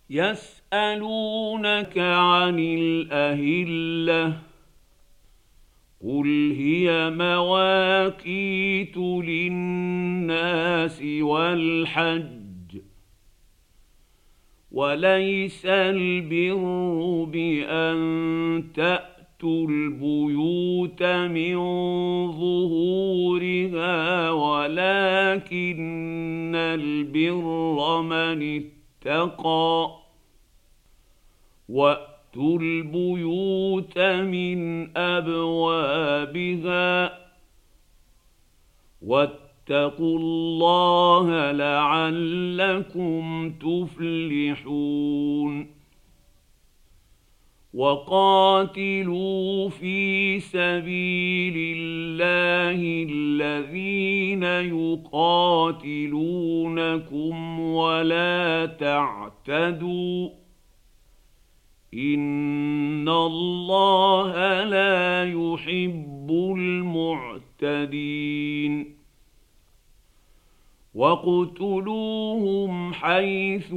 يسألونك عن الأهلة قل هي مواقيت للناس والحج وليس البر بأن تأتوا البيوت من ظهورها ولكن البر من اتقى وأتوا البيوت من أبوابها واتقوا الله لعلكم تفلحون وقاتلوا في سبيل الله الذين يقاتلونكم ولا تعتدوا إن الله لا يحب المعتدين واقتلوهم حيث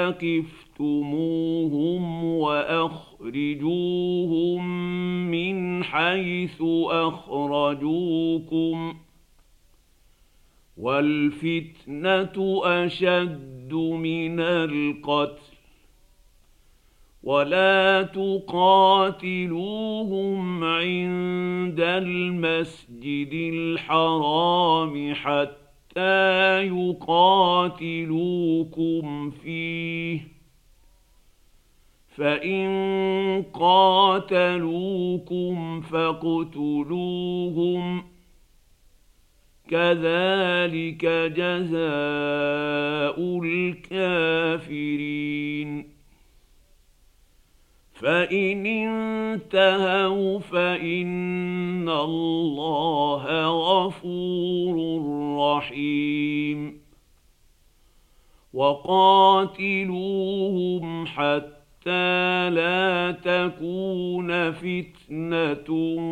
ثقفتموهم وأخرجوهم من حيث أخرجوكم والفتنة أشد من القتل ولا تقاتلوهم عند المسجد الحرام حتى يقاتلوكم فيه فإن قاتلوكم فاقتلوهم كذلك جزاء الكافرين فإن انتهوا فإن الله غفور رحيم وقاتلوهم حتى لا تكون فتنة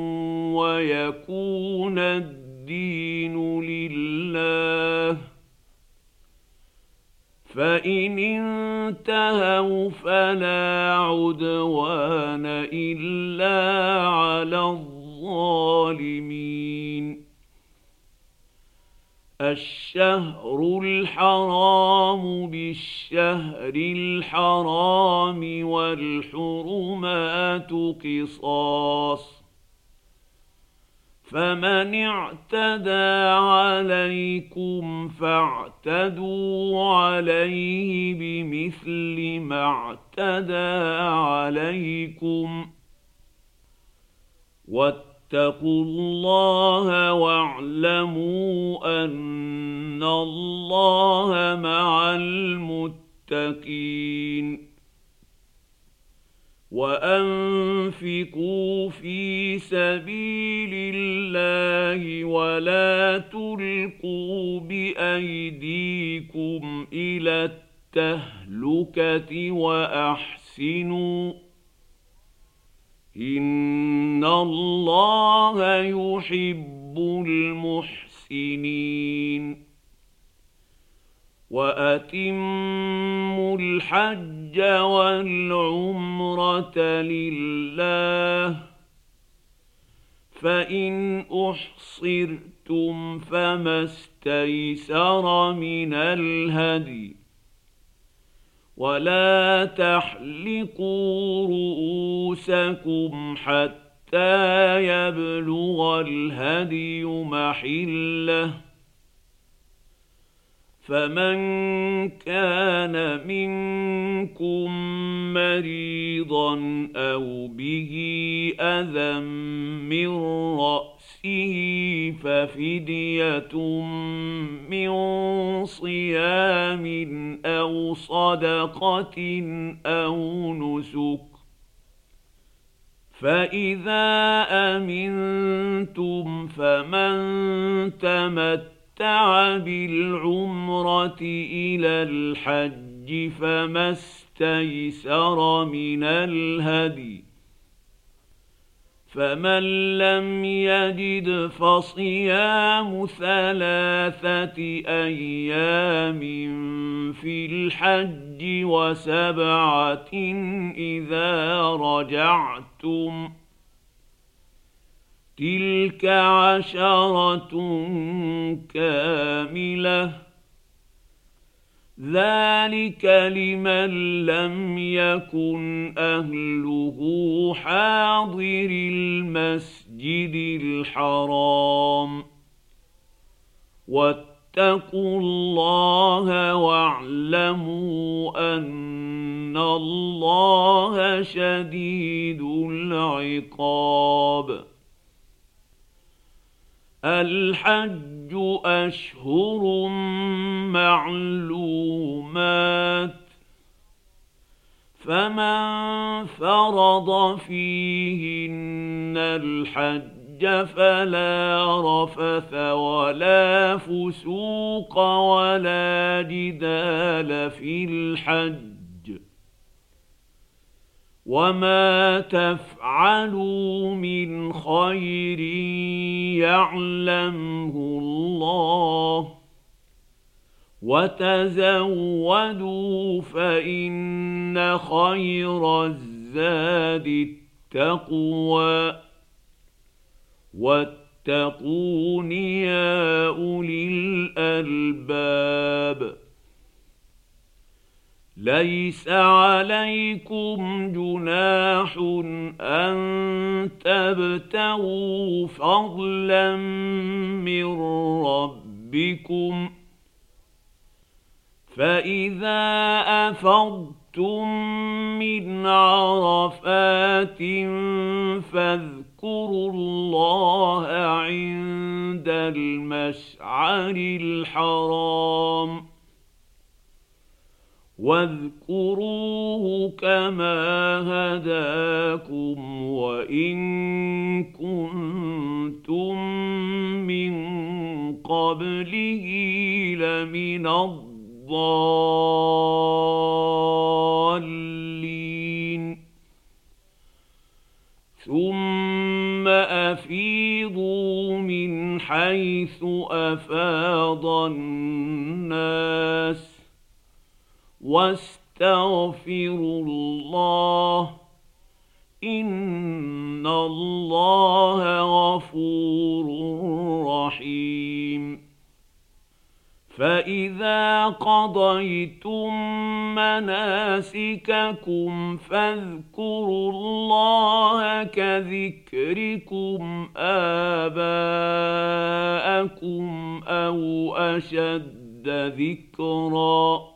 ويكون الدين لله فإن انتهوا فلا عدوان إلا على الظالمين الشهر الحرام بالشهر الحرام والحرمات قصاص فمن اعتدى عليكم فاعتدوا عليه بمثل ما اعتدى عليكم واتقوا الله واعلموا أن الله مع المتقين وأنفقوا في سبيل الله ولا تلقوا بأيديكم إلى التهلكة وأحسنوا إن الله يحب المحسنين وأتموا الحج والعمرة لله فإن أحصرتم فما استيسر من الهدي ولا تحلقوا رؤوسكم حتى يبلغ الهدي محله فمن كان منكم مريضا أو به أذى من رأسه ففدية من صيام أو صدقة أو نسك فإذا أمنتم فمن تمتع بالعمرة إلى الحج فما استيسر من الهدي فمن لم يجد فصيام 3 أيام في الحج و7 إذا رجعتم تلك 10 كاملة ذلك لمن لم يكن أهله حاضر المسجد الحرام واتقوا الله واعلموا أن الله شديد العقاب الحج أشهر معلومات فمن فرض فيهن الحج فلا رفث ولا فسوق ولا جدال في الحج وما تفعلوا من خير يعلمه الله وتزودوا فإن خير الزاد التقوى واتقون يا أولي الألباب ليس عليكم جناح أن تبتغوا فضلا من ربكم فإذا أفضتم من عرفات فاذكروا الله عند المشعر الحرام واذكروه كما هداكم وإن كنتم من قبله لمن الضالين ثم أفيضوا من حيث أفاض الناس واستغفروا الله إن الله غفور رحيم فإذا قضيتم مناسككم فاذكروا الله كذكركم آباءكم أو أشد ذكرًا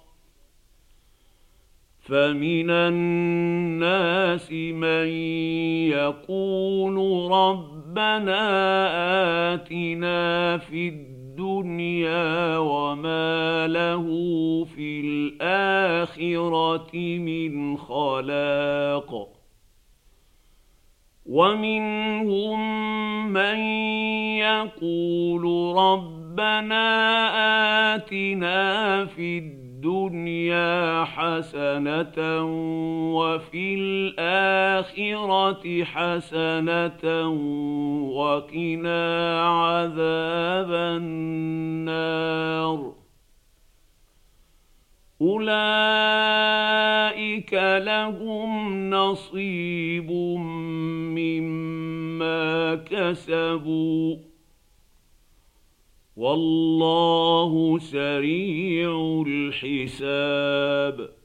فمن الناس من يقول ربنا آتنا في الدنيا وما له في الآخرة من خلاق ومنهم من يقول ربنا آتنا في الدنيا حسنة وفي الآخرة حسنة وقنا عذاب النار أولئك لهم نصيب مما كسبوا والله سريع الحساب